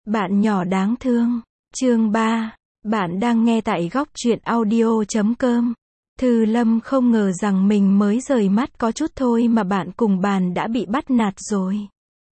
Bạn nhỏ đáng thương. Chương 3. Bạn đang nghe tại góc truyện audio.com. Thư Lâm không ngờ rằng mình mới rời mắt có chút thôi mà bạn cùng bàn đã bị bắt nạt rồi.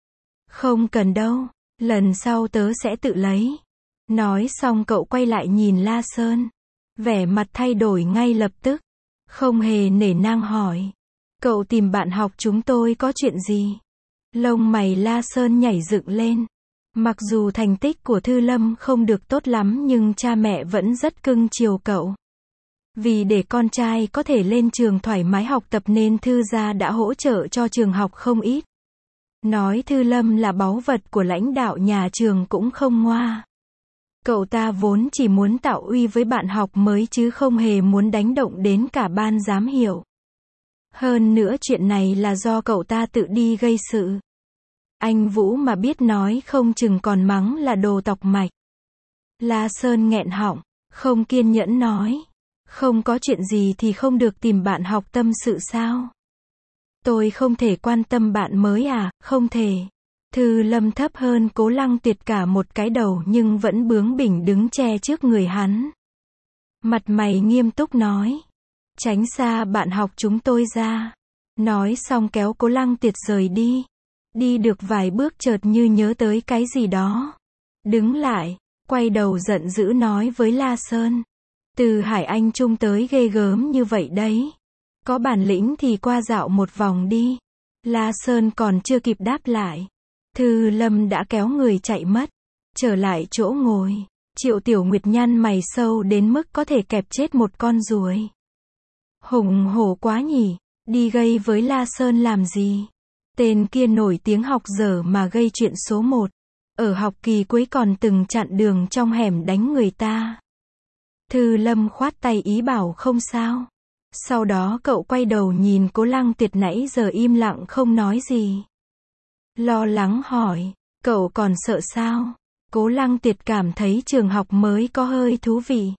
Không cần đâu, lần sau tớ sẽ tự lấy. Nói xong cậu quay lại nhìn La Sơn. Vẻ mặt thay đổi ngay lập tức. Không hề nể nang hỏi. Cậu tìm bạn học chúng tôi có chuyện gì? Lông mày La Sơn nhảy dựng lên. Mặc dù thành tích của Thư Lâm không được tốt lắm nhưng cha mẹ vẫn rất cưng chiều cậu. Vì để con trai có thể lên trường thoải mái học tập nên Thư gia đã hỗ trợ cho trường học không ít. Nói Thư Lâm là báu vật của lãnh đạo nhà trường cũng không ngoa. Cậu ta vốn chỉ muốn tạo uy với bạn học mới chứ không hề muốn đánh động đến cả ban giám hiệu. Hơn nữa chuyện này là do cậu ta tự đi gây sự. Anh Vũ mà biết nói không chừng còn mắng là đồ tọc mạch. La Sơn nghẹn họng, không kiên nhẫn nói. Không có chuyện gì thì không được tìm bạn học tâm sự sao? Tôi không thể quan tâm bạn mới à, không thể. Thư Lâm thấp hơn Cố Lăng Tuyệt cả một cái đầu nhưng vẫn bướng bỉnh đứng che trước người hắn. Mặt mày nghiêm túc nói. Tránh xa bạn học chúng tôi ra. Nói xong kéo Cố Lăng Tuyệt rời đi. Đi được vài bước chợt như nhớ tới cái gì đó. Đứng lại, quay đầu giận dữ nói với La Sơn. Từ Hải Anh Trung tới ghê gớm như vậy đấy. Có bản lĩnh thì qua dạo một vòng đi. La Sơn còn chưa kịp đáp lại. Thư Lâm đã kéo người chạy mất. Trở lại chỗ ngồi. Triệu Tiểu Nguyệt nhăn mày sâu đến mức có thể kẹp chết một con ruồi. Hùng hổ quá nhỉ. Đi gây với La Sơn làm gì? Tên kia nổi tiếng học dở mà gây chuyện số 1. Ở học kỳ cuối còn từng chặn đường trong hẻm đánh người ta. Thư Lâm khoát tay ý bảo không sao. Sau đó cậu quay đầu nhìn Cố Lăng Tuyệt nãy giờ im lặng không nói gì. Lo lắng hỏi, cậu còn sợ sao? Cố Lăng Tuyệt cảm thấy trường học mới có hơi thú vị.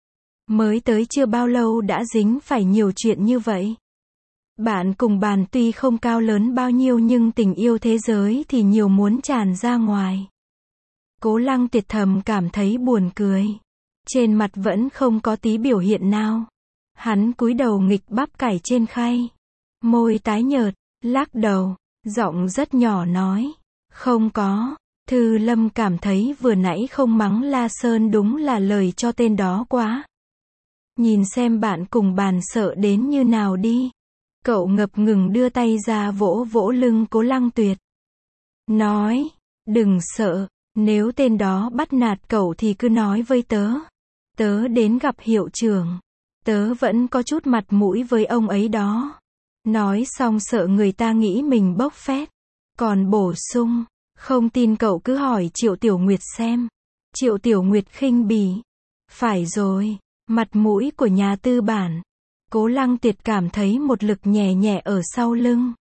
Mới tới chưa bao lâu đã dính phải nhiều chuyện như vậy. Bạn cùng bàn tuy không cao lớn bao nhiêu nhưng tình yêu thế giới thì nhiều muốn tràn ra ngoài. Cố Lăng Tuyệt thầm cảm thấy buồn cười. Trên mặt vẫn không có tí biểu hiện nào. Hắn cúi đầu nghịch bắp cải trên khay. Môi tái nhợt, lắc đầu, giọng rất nhỏ nói. Không có. Thư Lâm cảm thấy vừa nãy không mắng La Sơn đúng là lời cho tên đó quá. Nhìn xem bạn cùng bàn sợ đến như nào đi. Cậu ngập ngừng đưa tay ra vỗ vỗ lưng Cố Lăng Tuyệt. Nói, đừng sợ, nếu tên đó bắt nạt cậu thì cứ nói với tớ. Tớ đến gặp hiệu trưởng. Tớ vẫn có chút mặt mũi với ông ấy đó. Nói xong sợ người ta nghĩ mình bốc phét. Còn bổ sung, không tin cậu cứ hỏi Triệu Tiểu Nguyệt xem. Triệu Tiểu Nguyệt khinh bỉ. Phải rồi, mặt mũi của nhà tư bản. Cố Lăng Tuyệt cảm thấy một lực nhẹ nhẹ ở sau lưng.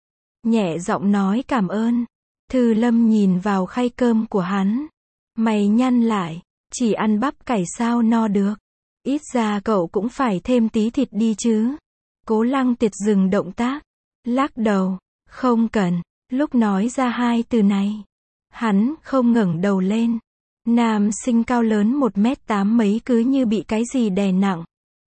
Nhẹ giọng nói cảm ơn. Thư Lâm nhìn vào khay cơm của hắn. Mày nhăn lại, chỉ ăn bắp cải sao no được. Ít ra cậu cũng phải thêm tí thịt đi chứ. Cố Lăng Tuyệt dừng động tác. Lắc đầu, không cần. Lúc nói ra hai từ này, hắn không ngẩng đầu lên. Nam sinh cao lớn 1m8 mấy cứ như bị cái gì đè nặng.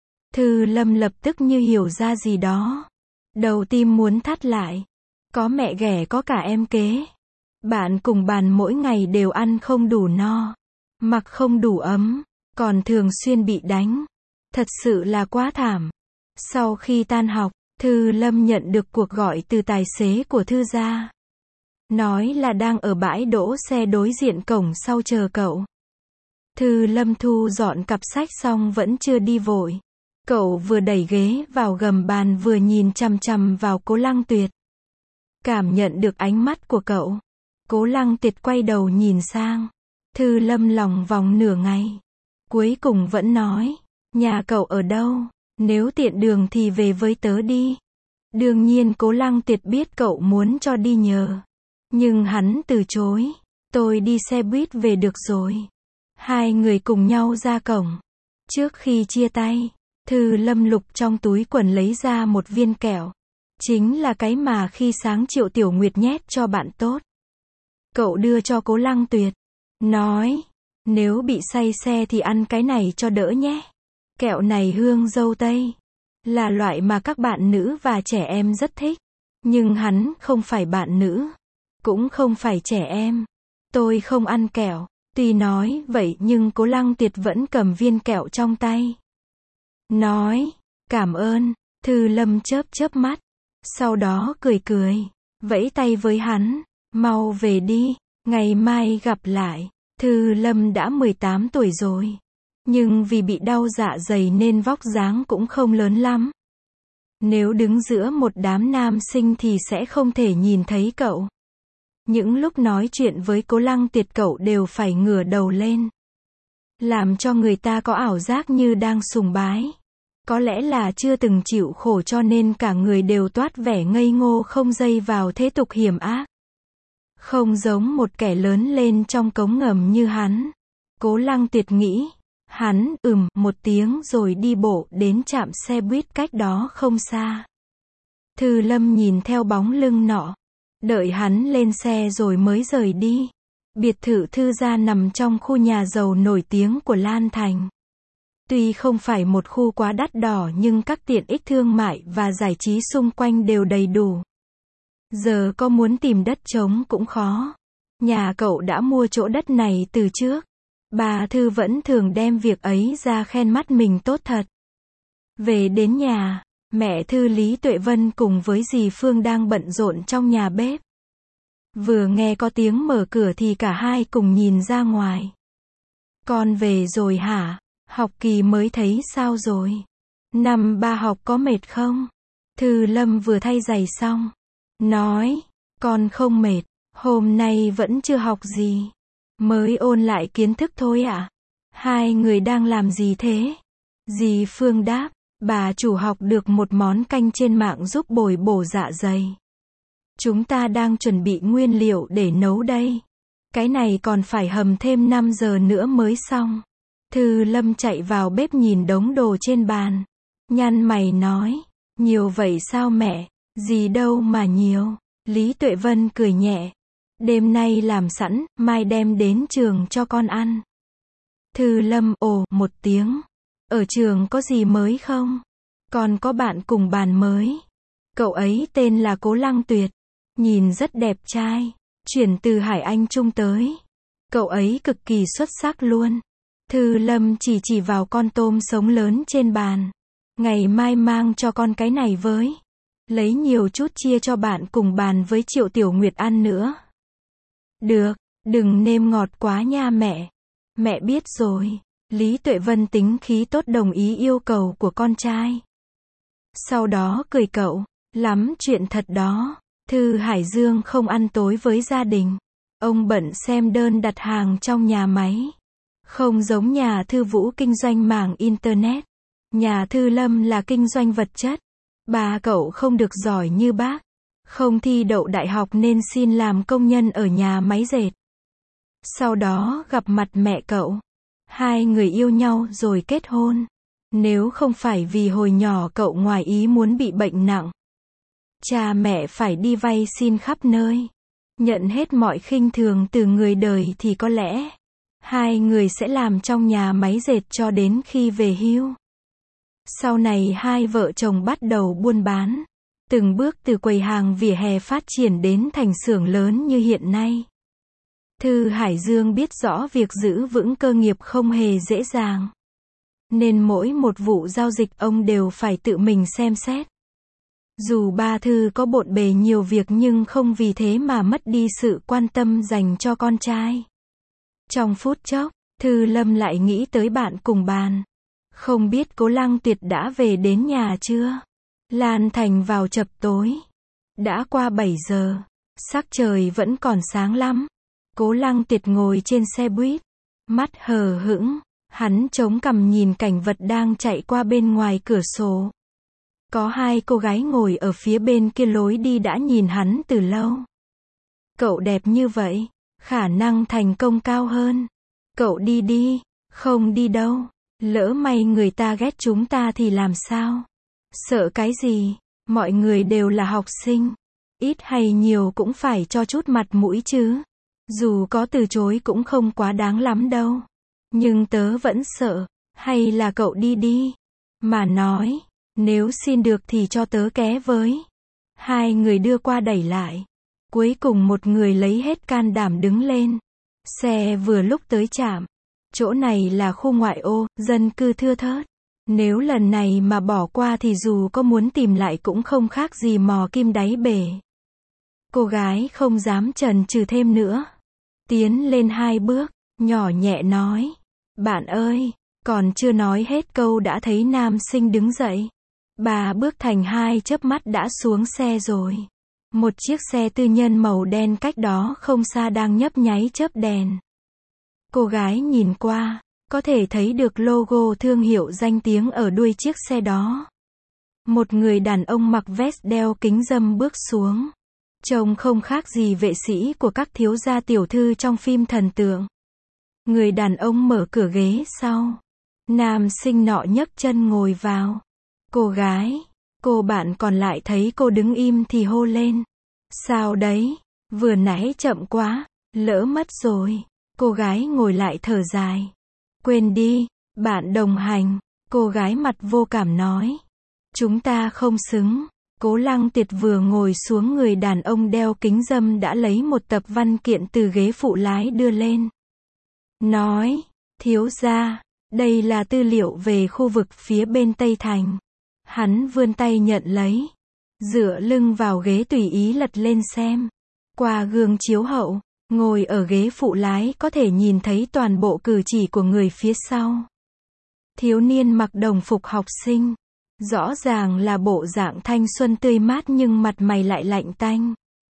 Thư Lâm lập tức như hiểu ra gì đó. Đầu tim muốn thắt lại. Có mẹ ghẻ có cả em kế. Bạn cùng bàn mỗi ngày đều ăn không đủ no. Mặc không đủ ấm. Còn thường xuyên bị đánh. Thật sự là quá thảm. Sau khi tan học, Thư Lâm nhận được cuộc gọi từ tài xế của Thư gia. Nói là đang ở bãi đỗ xe đối diện cổng sau chờ cậu. Thư Lâm thu dọn cặp sách xong vẫn chưa đi vội. Cậu vừa đẩy ghế vào gầm bàn vừa nhìn chằm chằm vào Cố Lăng Tuyệt. Cảm nhận được ánh mắt của cậu. Cố Lăng Tuyệt quay đầu nhìn sang. Thư Lâm lòng vòng nửa ngày. Cuối cùng vẫn nói. Nhà cậu ở đâu? Nếu tiện đường thì về với tớ đi. Đương nhiên Cố Lăng Tuyệt biết cậu muốn cho đi nhờ. Nhưng hắn từ chối. Tôi đi xe buýt về được rồi. Hai người cùng nhau ra cổng. Trước khi chia tay, Thư Lâm lục trong túi quần lấy ra một viên kẹo. Chính là cái mà khi sáng Triệu Tiểu Nguyệt nhét cho bạn tốt. Cậu đưa cho Cố Lăng Tuyệt. nói, nếu bị say xe thì ăn cái này cho đỡ nhé. Kẹo này hương dâu tây, là loại mà các bạn nữ và trẻ em rất thích. Nhưng hắn không phải bạn nữ, cũng không phải trẻ em. Tôi không ăn kẹo. Tuy nói vậy nhưng Cố Lăng Tiệt vẫn cầm viên kẹo trong tay. Nói, cảm ơn. Thư Lâm chớp chớp mắt. Sau đó cười cười, vẫy tay với hắn. Mau về đi, ngày mai gặp lại. Thư Lâm đã 18 tuổi rồi. Nhưng vì bị đau dạ dày nên vóc dáng cũng không lớn lắm. Nếu đứng giữa một đám nam sinh thì sẽ không thể nhìn thấy cậu. Những lúc nói chuyện với Cố Lăng Tiệt cậu đều phải ngửa đầu lên. Làm cho người ta có ảo giác như đang sùng bái. Có lẽ là chưa từng chịu khổ cho nên cả người đều toát vẻ ngây ngô không dây vào thế tục hiểm ác. Không giống một kẻ lớn lên trong cống ngầm như hắn. Cố Lăng Tiệt nghĩ. Hắn một tiếng rồi đi bộ đến trạm xe buýt cách đó không xa. Thư Lâm nhìn theo bóng lưng nọ. Đợi hắn lên xe rồi mới rời đi. Biệt thự Thư gia nằm trong khu nhà giàu nổi tiếng của Lan Thành. Tuy không phải một khu quá đắt đỏ nhưng các tiện ích thương mại và giải trí xung quanh đều đầy đủ. Giờ có muốn tìm đất trống cũng khó. Nhà cậu đã mua chỗ đất này từ trước. Bà Thư vẫn thường đem việc ấy ra khen mắt mình tốt thật. Về đến nhà, mẹ Thư Lý Tuệ Vân cùng với dì Phương đang bận rộn trong nhà bếp. Vừa nghe có tiếng mở cửa thì cả hai cùng nhìn ra ngoài. Con về rồi hả? Học kỳ mới thấy sao rồi? Năm ba học có mệt không? Thư Lâm vừa thay giày xong. Nói, con không mệt, hôm nay vẫn chưa học gì. Mới ôn lại kiến thức thôi ạ. Hai người đang làm gì thế? Dì Phương đáp, bà chủ học được một món canh trên mạng giúp bồi bổ dạ dày. Chúng ta đang chuẩn bị nguyên liệu để nấu đây. Cái này còn phải hầm thêm 5 giờ nữa mới xong. Thư Lâm chạy vào bếp nhìn đống đồ trên bàn. Nhăn mày nói, nhiều vậy sao mẹ? Gì đâu mà nhiều. Lý Tuệ Vân cười nhẹ. Đêm nay làm sẵn, mai đem đến trường cho con ăn. Thư Lâm ồ một tiếng. Ở trường có gì mới không? Con có bạn cùng bàn mới. Cậu ấy tên là Cố Lăng Tuyệt. Nhìn rất đẹp trai. Chuyển từ Hải Anh Trung tới. Cậu ấy cực kỳ xuất sắc luôn. Thư Lâm chỉ vào con tôm sống lớn trên bàn. Ngày mai mang cho con cái này với. Lấy nhiều chút chia cho bạn cùng bàn với Triệu Tiểu Nguyệt ăn nữa. Được, đừng nêm ngọt quá nha mẹ. Mẹ biết rồi. Lý Tuệ Vân tính khí tốt đồng ý yêu cầu của con trai. Sau đó cười cậu, lắm chuyện thật đó. Thư Hải Dương không ăn tối với gia đình. Ông bận xem đơn đặt hàng trong nhà máy. Không giống nhà Thư Vũ kinh doanh mảng Internet. Nhà Thư Lâm là kinh doanh vật chất. Bà cậu không được giỏi như bác. Không thi đậu đại học nên xin làm công nhân ở nhà máy dệt. Sau đó gặp mặt mẹ cậu. Hai người yêu nhau rồi kết hôn. Nếu không phải vì hồi nhỏ cậu ngoài ý muốn bị bệnh nặng. Cha mẹ phải đi vay xin khắp nơi. Nhận hết mọi khinh thường từ người đời thì có lẽ hai người sẽ làm trong nhà máy dệt cho đến khi về hưu. Sau này hai vợ chồng bắt đầu buôn bán. Từng bước từ quầy hàng vỉa hè phát triển đến thành xưởng lớn như hiện nay. Thư Hải Dương biết rõ việc giữ vững cơ nghiệp không hề dễ dàng. Nên mỗi một vụ giao dịch ông đều phải tự mình xem xét. Dù ba Thư có bộn bề nhiều việc nhưng không vì thế mà mất đi sự quan tâm dành cho con trai. Trong phút chốc, Thư Lâm lại nghĩ tới bạn cùng bàn. Không biết Cố Lăng Tuyệt đã về đến nhà chưa? Lan Thành vào chập tối. Đã qua 7 giờ. Sắc trời vẫn còn sáng lắm. Cố Lăng Tuyệt ngồi trên xe buýt. Mắt hờ hững. Hắn chống cằm nhìn cảnh vật đang chạy qua bên ngoài cửa sổ. Có hai cô gái ngồi ở phía bên kia lối đi đã nhìn hắn từ lâu. Cậu đẹp như vậy. Khả năng thành công cao hơn. Cậu đi đi. Không đi đâu. Lỡ may người ta ghét chúng ta thì làm sao? Sợ cái gì? Mọi người đều là học sinh. Ít hay nhiều cũng phải cho chút mặt mũi chứ. Dù có từ chối cũng không quá đáng lắm đâu. Nhưng tớ vẫn sợ. Hay là cậu đi đi. Mà nói. Nếu xin được thì cho tớ ké với. Hai người đưa qua đẩy lại. Cuối cùng một người lấy hết can đảm đứng lên. Xe vừa lúc tới trạm. Chỗ này là khu ngoại ô, dân cư thưa thớt. Nếu lần này mà bỏ qua thì dù có muốn tìm lại cũng không khác gì mò kim đáy bể. Cô gái không dám chần chừ thêm nữa. Tiến lên 2 bước, nhỏ nhẹ nói. Bạn ơi, còn chưa nói hết câu đã thấy nam sinh đứng dậy. 3 bước thành 2 chớp mắt đã xuống xe rồi. Một chiếc xe tư nhân màu đen cách đó không xa đang nhấp nháy chớp đèn. Cô gái nhìn qua, có thể thấy được logo thương hiệu danh tiếng ở đuôi chiếc xe đó. Một người đàn ông mặc vest đeo kính râm bước xuống. Trông không khác gì vệ sĩ của các thiếu gia tiểu thư trong phim thần tượng. Người đàn ông mở cửa ghế sau. Nam sinh nọ nhấc chân ngồi vào. Cô gái, cô bạn còn lại thấy cô đứng im thì hô lên. Sao đấy, vừa nãy chậm quá, lỡ mất rồi. Cô gái ngồi lại thở dài. Quên đi, bạn đồng hành. Cô gái mặt vô cảm nói. Chúng ta không xứng. Cố Lăng Tiệt vừa ngồi xuống, người đàn ông đeo kính râm đã lấy một tập văn kiện từ ghế phụ lái đưa lên. Nói, thiếu gia, đây là tư liệu về khu vực phía bên Tây Thành. Hắn vươn tay nhận lấy. Dựa lưng vào ghế tùy ý lật lên xem. Qua gương chiếu hậu, ngồi ở ghế phụ lái có thể nhìn thấy toàn bộ cử chỉ của người phía sau. Thiếu niên mặc đồng phục học sinh. Rõ ràng là bộ dạng thanh xuân tươi mát nhưng mặt mày lại lạnh tanh.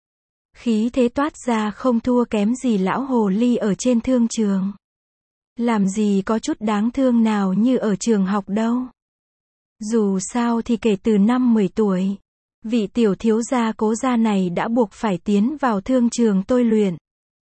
Khí thế toát ra không thua kém gì lão hồ ly ở trên thương trường. Làm gì có chút đáng thương nào như ở trường học đâu. Dù sao thì kể từ năm 10 tuổi, vị tiểu thiếu gia Cố gia này đã buộc phải tiến vào thương trường tôi luyện.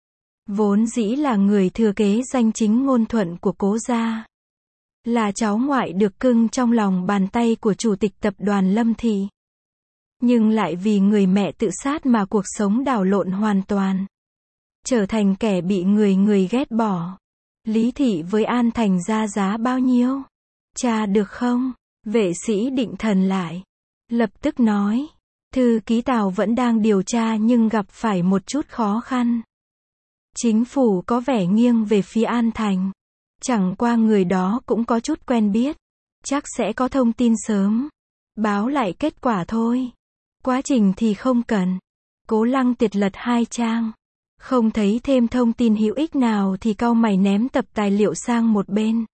Vốn dĩ là người thừa kế danh chính ngôn thuận của Cố gia. Là cháu ngoại được cưng trong lòng bàn tay của chủ tịch tập đoàn Lâm Thị. Nhưng lại vì người mẹ tự sát mà cuộc sống đảo lộn hoàn toàn. Trở thành kẻ bị người ghét bỏ. Lý Thị với An Thành ra giá bao nhiêu? Tra được không? Vệ sĩ định thần lại. Lập tức nói. Thư ký Tào vẫn đang điều tra nhưng gặp phải một chút khó khăn. Chính phủ có vẻ nghiêng về phía An Thành. Chẳng qua người đó cũng có chút quen biết. Chắc sẽ có thông tin sớm. Báo lại kết quả thôi. Quá trình thì không cần. Cố Lăng Tiệt lật 2 trang. Không thấy thêm thông tin hữu ích nào thì cau mày ném tập tài liệu sang một bên.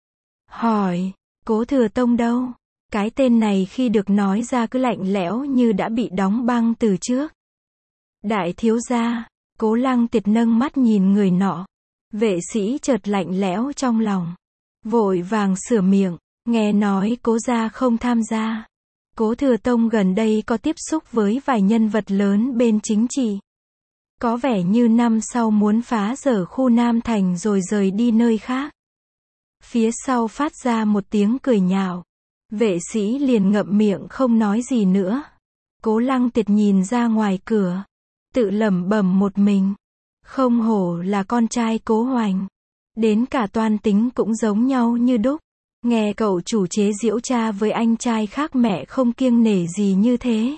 Hỏi, Cố Thừa Tông đâu? Cái tên này khi được nói ra cứ lạnh lẽo như đã bị đóng băng từ trước. Đại thiếu gia, Cố Lăng Tiệt nâng mắt nhìn người nọ. Vệ sĩ chợt lạnh lẽo trong lòng. Vội vàng sửa miệng, nghe nói Cố gia không tham gia. Cố Thừa Tông gần đây có tiếp xúc với vài nhân vật lớn bên chính trị. Có vẻ như năm sau muốn phá dỡ khu Nam Thành rồi rời đi nơi khác. Phía sau phát ra một tiếng cười nhạo. Vệ sĩ liền ngậm miệng không nói gì nữa. Cố Lăng Tiệt nhìn ra ngoài cửa. Tự lẩm bẩm một mình. Không hổ là con trai Cố Hoành. Đến cả toan tính cũng giống nhau như đúc. Nghe cậu chủ chế giễu cha với anh trai khác mẹ không kiêng nể gì như thế.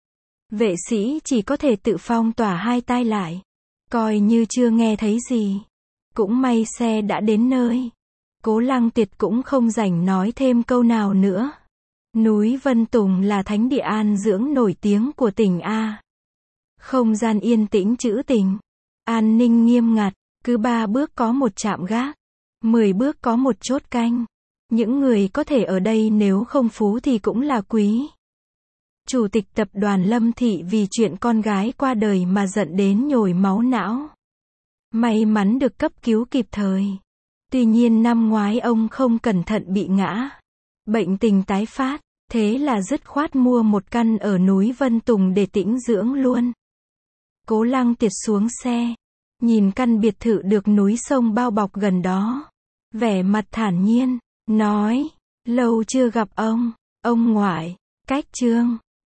Vệ sĩ chỉ có thể tự phong tỏa hai tai lại. Coi như chưa nghe thấy gì. Cũng may xe đã đến nơi. Cố Lăng Tiệt cũng không rảnh nói thêm câu nào nữa. Núi Vân Tùng là thánh địa an dưỡng nổi tiếng của tỉnh A. Không gian yên tĩnh trữ tình. An ninh nghiêm ngặt. Cứ 3 bước có một trạm gác. 10 bước có một chốt canh. Những người có thể ở đây nếu không phú thì cũng là quý. Chủ tịch tập đoàn Lâm Thị vì chuyện con gái qua đời mà giận đến nhồi máu não. May mắn được cấp cứu kịp thời. Tuy nhiên năm ngoái ông không cẩn thận bị ngã. Bệnh tình tái phát. Thế là dứt khoát mua một căn ở núi Vân Tùng để tĩnh dưỡng luôn. Cố Lăng Tiệt xuống xe. Nhìn căn biệt thự được núi sông bao bọc gần đó. Vẻ mặt thản nhiên. Nói. Lâu chưa gặp ông. Ông ngoại. Cách Trương.